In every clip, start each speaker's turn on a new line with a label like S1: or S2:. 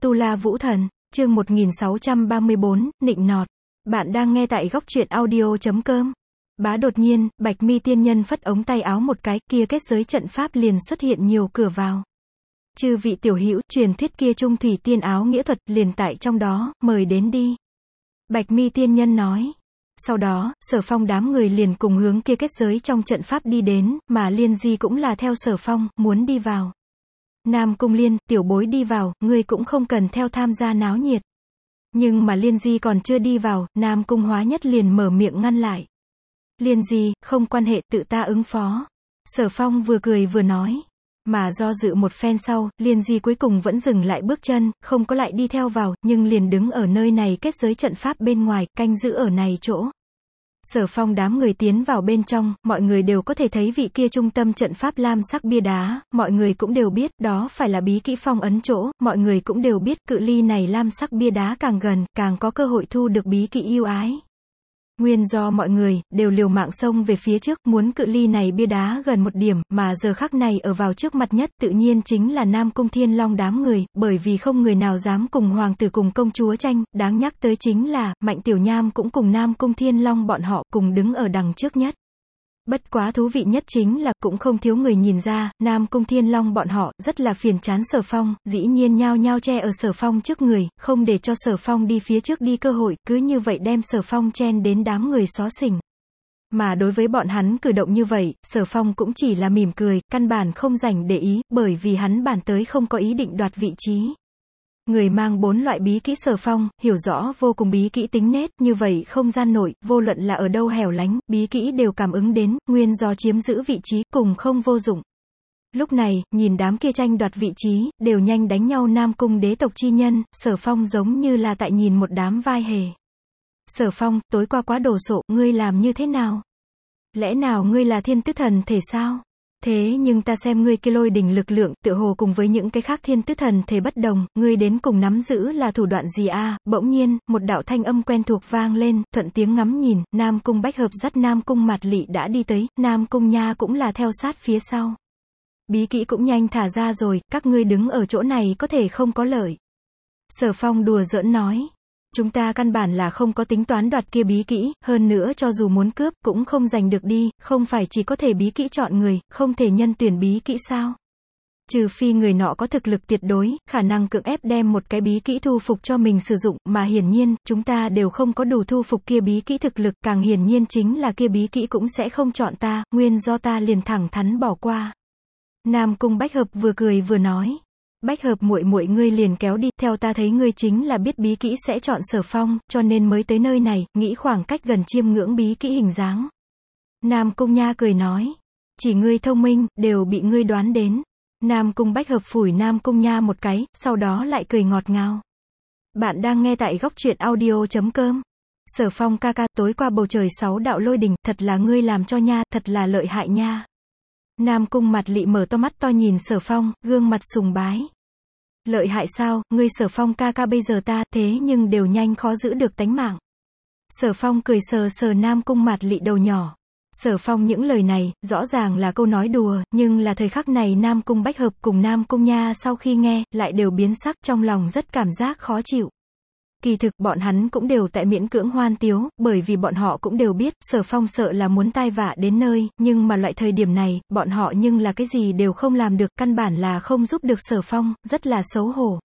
S1: Tu La Vũ Thần, chương 1634, nịnh nọt. Bạn đang nghe tại góc truyện audio.com. Bá đột nhiên, Bạch Mi tiên nhân phất ống tay áo một cái, kia kết giới trận pháp liền xuất hiện nhiều cửa vào. Chư vị tiểu hữu, truyền thuyết kia trung thủy tiên áo nghĩa thuật liền tại trong đó, mời đến đi. Bạch Mi tiên nhân nói. Sau đó, Sở Phong đám người liền cùng hướng kia kết giới trong trận pháp đi đến, mà Liên Di cũng là theo Sở Phong, muốn đi vào. Nam Cung Liên, tiểu bối đi vào, ngươi cũng không cần theo tham gia náo nhiệt. Nhưng mà Liên Di còn chưa đi vào, Nam Cung Hóa Nhất liền mở miệng ngăn lại. Liên Di, không quan hệ, tự ta ứng phó. Sở Phong vừa cười vừa nói. Mà do dự một phen sau, Liên Di cuối cùng vẫn dừng lại bước chân, không có lại đi theo vào, nhưng liền đứng ở nơi này kết giới trận pháp bên ngoài, canh giữ ở này chỗ. Sở Phong đám người tiến vào bên trong, mọi người đều có thể thấy vị kia trung tâm trận pháp lam sắc bia đá, mọi người cũng đều biết, đó phải là bí kỹ phong ấn chỗ, mọi người cũng đều biết, cự ly này lam sắc bia đá càng gần, càng có cơ hội thu được bí kỹ yêu ái. Nguyên do mọi người, đều liều mạng xông về phía trước, muốn cự ly này bia đá gần một điểm, mà giờ khắc này ở vào trước mặt nhất, tự nhiên chính là Nam Cung Thiên Long đám người, bởi vì không người nào dám cùng hoàng tử cùng công chúa tranh, đáng nhắc tới chính là, Mạnh Tiểu Nham cũng cùng Nam Cung Thiên Long bọn họ cùng đứng ở đằng trước nhất. Bất quá thú vị nhất chính là, cũng không thiếu người nhìn ra, Nam Cung Thiên Long bọn họ, rất là phiền chán Sở Phong, dĩ nhiên nhao nhao che ở Sở Phong trước người, không để cho Sở Phong đi phía trước đi cơ hội, cứ như vậy đem Sở Phong chen đến đám người xó xỉnh. Mà đối với bọn hắn cử động như vậy, Sở Phong cũng chỉ là mỉm cười, căn bản không rảnh để ý, bởi vì hắn bản tới không có ý định đoạt vị trí. Người mang 4 loại bí kỹ Sở Phong, hiểu rõ vô cùng bí kỹ tính nết, như vậy không gian nội, vô luận là ở đâu hẻo lánh, bí kỹ đều cảm ứng đến, nguyên do chiếm giữ vị trí, cùng không vô dụng. Lúc này, nhìn đám kia tranh đoạt vị trí, đều nhanh đánh nhau Nam Cung đế tộc chi nhân, Sở Phong giống như là tại nhìn một đám vai hề. Sở Phong, tối qua quá đồ sộ, ngươi làm như thế nào? Lẽ nào ngươi là thiên tứ thần thể sao? Thế nhưng ta xem ngươi kia lôi đỉnh lực lượng, tựa hồ cùng với những cái khác thiên tứ thần thể bất đồng, ngươi đến cùng nắm giữ là thủ đoạn gì a? Bỗng nhiên, một đạo thanh âm quen thuộc vang lên, thuận tiếng ngắm nhìn, Nam Cung Bách Hợp dắt Nam Cung Mạt Lị đã đi tới, Nam Cung Nha cũng là theo sát phía sau. Bí kỹ cũng nhanh thả ra rồi, các ngươi đứng ở chỗ này có thể không có lợi. Sở Phong đùa giỡn nói. Chúng ta căn bản là không có tính toán đoạt kia bí kỹ, hơn nữa cho dù muốn cướp, cũng không giành được đi, không phải chỉ có thể bí kỹ chọn người, không thể nhân tuyển bí kỹ sao? Trừ phi người nọ có thực lực tuyệt đối, khả năng cưỡng ép đem một cái bí kỹ thu phục cho mình sử dụng, mà hiển nhiên, chúng ta đều không có đủ thu phục kia bí kỹ thực lực, càng hiển nhiên chính là kia bí kỹ cũng sẽ không chọn ta, nguyên do ta liền thẳng thắn bỏ qua. Nam Cung Bách Hợp vừa cười vừa nói. Bách Hợp muội muội ngươi liền kéo đi, theo ta thấy ngươi chính là biết bí kỹ sẽ chọn Sở Phong, cho nên mới tới nơi này, nghĩ khoảng cách gần chiêm ngưỡng bí kỹ hình dáng. Nam Cung Nha cười nói, chỉ ngươi thông minh, đều bị ngươi đoán đến. Nam Cung Bách Hợp phủi Nam Cung Nha một cái, sau đó lại cười ngọt ngào. Bạn đang nghe tại góc truyện audio.com. Sở Phong ca ca, tối qua bầu trời 6 đạo lôi đình, thật là ngươi làm cho nha, thật là lợi hại nha. Nam Cung Mạt Lị mở to mắt to nhìn Sở Phong, gương mặt sùng bái. Lợi hại sao, ngươi Sở Phong ca ca bây giờ ta, thế nhưng đều nhanh khó giữ được tánh mạng. Sở Phong cười sờ sờ Nam Cung Mạt Lị đầu nhỏ. Sở Phong những lời này, rõ ràng là câu nói đùa, nhưng là thời khắc này Nam Cung Bách Hợp cùng Nam Cung Nha sau khi nghe, lại đều biến sắc, trong lòng rất cảm giác khó chịu. Kỳ thực, bọn hắn cũng đều tại miễn cưỡng hoan tiếu, bởi vì bọn họ cũng đều biết, Sở Phong sợ là muốn tai vạ đến nơi, nhưng mà loại thời điểm này, bọn họ nhưng là cái gì đều không làm được, căn bản là không giúp được Sở Phong, rất là xấu hổ.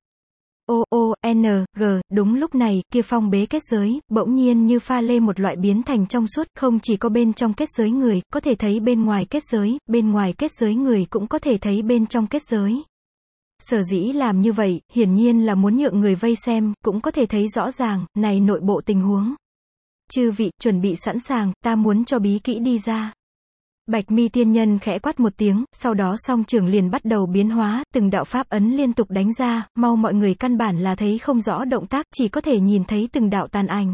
S1: G, đúng lúc này, kia phong bế kết giới, bỗng nhiên như pha lê một loại biến thành trong suốt, không chỉ có bên trong kết giới người, có thể thấy bên ngoài kết giới người cũng có thể thấy bên trong kết giới. Sở dĩ làm như vậy, hiển nhiên là muốn nhượng người vây xem, cũng có thể thấy rõ ràng, này nội bộ tình huống. Chư vị, chuẩn bị sẵn sàng, ta muốn cho bí kỹ đi ra. Bạch Mi tiên nhân khẽ quát một tiếng, sau đó song trường liền bắt đầu biến hóa, từng đạo pháp ấn liên tục đánh ra, mau mọi người căn bản là thấy không rõ động tác, chỉ có thể nhìn thấy từng đạo tàn ảnh.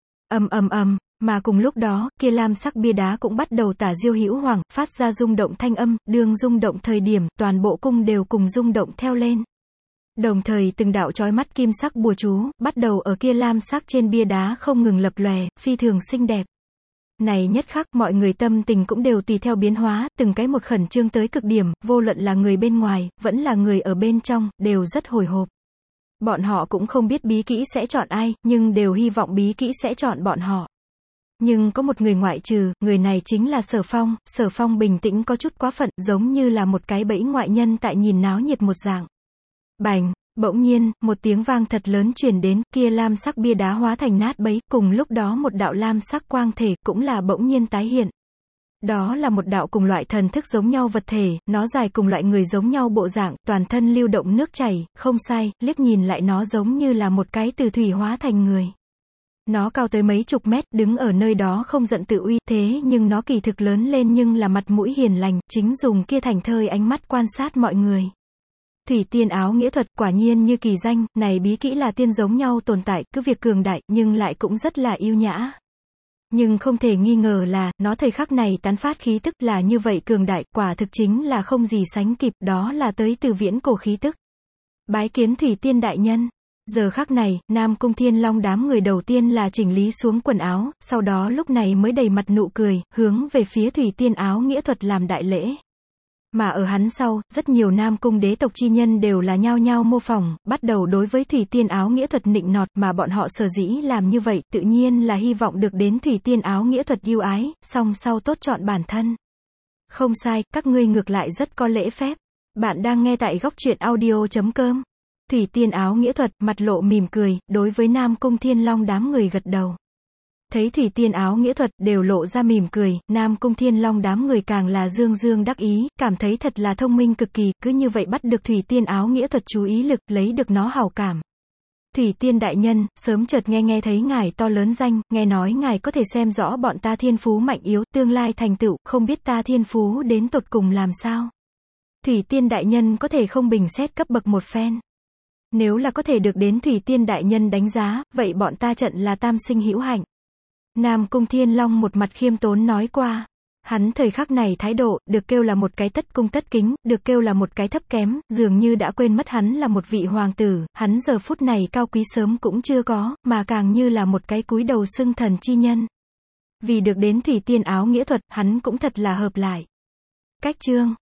S1: Mà cùng lúc đó, kia lam sắc bia đá cũng bắt đầu tả diêu hữu hoàng, phát ra rung động thanh âm, đương rung động thời điểm, toàn bộ cung đều cùng rung động theo lên. Đồng thời từng đạo chói mắt kim sắc bùa chú, bắt đầu ở kia lam sắc trên bia đá không ngừng lập lòe, phi thường xinh đẹp. Này nhất khắc, mọi người tâm tình cũng đều tùy theo biến hóa, từng cái một khẩn trương tới cực điểm, vô luận là người bên ngoài, vẫn là người ở bên trong, đều rất hồi hộp. Bọn họ cũng không biết bí kỹ sẽ chọn ai, nhưng đều hy vọng bí kỹ sẽ chọn bọn họ. Nhưng có một người ngoại trừ, người này chính là Sở Phong bình tĩnh có chút quá phận, giống như là một cái bẫy ngoại nhân tại nhìn náo nhiệt một dạng. Bành, bỗng nhiên, một tiếng vang thật lớn truyền đến, kia lam sắc bia đá hóa thành nát bấy, cùng lúc đó một đạo lam sắc quang thể, cũng là bỗng nhiên tái hiện. Đó là một đạo cùng loại thần thức giống nhau vật thể, nó dài cùng loại người giống nhau bộ dạng, toàn thân lưu động nước chảy, không sai, liếc nhìn lại nó giống như là một cái từ thủy hóa thành người. Nó cao tới mấy chục mét, đứng ở nơi đó không giận tự uy, thế nhưng nó kỳ thực lớn lên nhưng là mặt mũi hiền lành, chính dùng kia thành thơi ánh mắt quan sát mọi người. Thủy tiên áo nghĩa thuật, quả nhiên như kỳ danh, này bí kỹ là tiên giống nhau tồn tại, cứ việc cường đại, nhưng lại cũng rất là yêu nhã. Nhưng không thể nghi ngờ là, nó thời khắc này tán phát khí tức là như vậy cường đại, quả thực chính là không gì sánh kịp, đó là tới từ viễn cổ khí tức. Bái kiến Thủy tiên đại nhân. Giờ khắc này, Nam Cung Thiên Long đám người đầu tiên là chỉnh lý xuống quần áo, sau đó lúc này mới đầy mặt nụ cười, hướng về phía Thủy tiên áo nghĩa thuật làm đại lễ. Mà ở hắn sau, rất nhiều Nam Cung đế tộc chi nhân đều là nhao nhao mô phỏng, bắt đầu đối với Thủy tiên áo nghĩa thuật nịnh nọt, mà bọn họ sở dĩ làm như vậy, tự nhiên là hy vọng được đến Thủy tiên áo nghĩa thuật ưu ái, song sau tốt chọn bản thân. Không sai, các ngươi ngược lại rất có lễ phép. Bạn đang nghe tại góc truyện audio.com. Thủy tiên áo nghĩa thuật, mặt lộ mỉm cười, đối với Nam Cung Thiên Long đám người gật đầu. Thấy Thủy tiên áo nghĩa thuật, đều lộ ra mỉm cười, Nam Cung Thiên Long đám người càng là dương dương đắc ý, cảm thấy thật là thông minh cực kỳ, cứ như vậy bắt được Thủy tiên áo nghĩa thuật chú ý lực, lấy được nó hảo cảm. Thủy tiên đại nhân, sớm chợt nghe thấy ngài to lớn danh, nghe nói ngài có thể xem rõ bọn ta thiên phú mạnh yếu, tương lai thành tựu, không biết ta thiên phú đến tột cùng làm sao. Thủy tiên đại nhân có thể không bình xét cấp bậc một phen. Nếu là có thể được đến Thủy tiên đại nhân đánh giá, vậy bọn ta trận là tam sinh hữu hạnh. Nam Cung Thiên Long một mặt khiêm tốn nói qua. Hắn thời khắc này thái độ, được kêu là một cái tất cung tất kính, được kêu là một cái thấp kém, dường như đã quên mất hắn là một vị hoàng tử, hắn giờ phút này cao quý sớm cũng chưa có, mà càng như là một cái cúi đầu xưng thần chi nhân. Vì được đến Thủy tiên áo nghĩa thuật, hắn cũng thật là hợp lại. Cách chương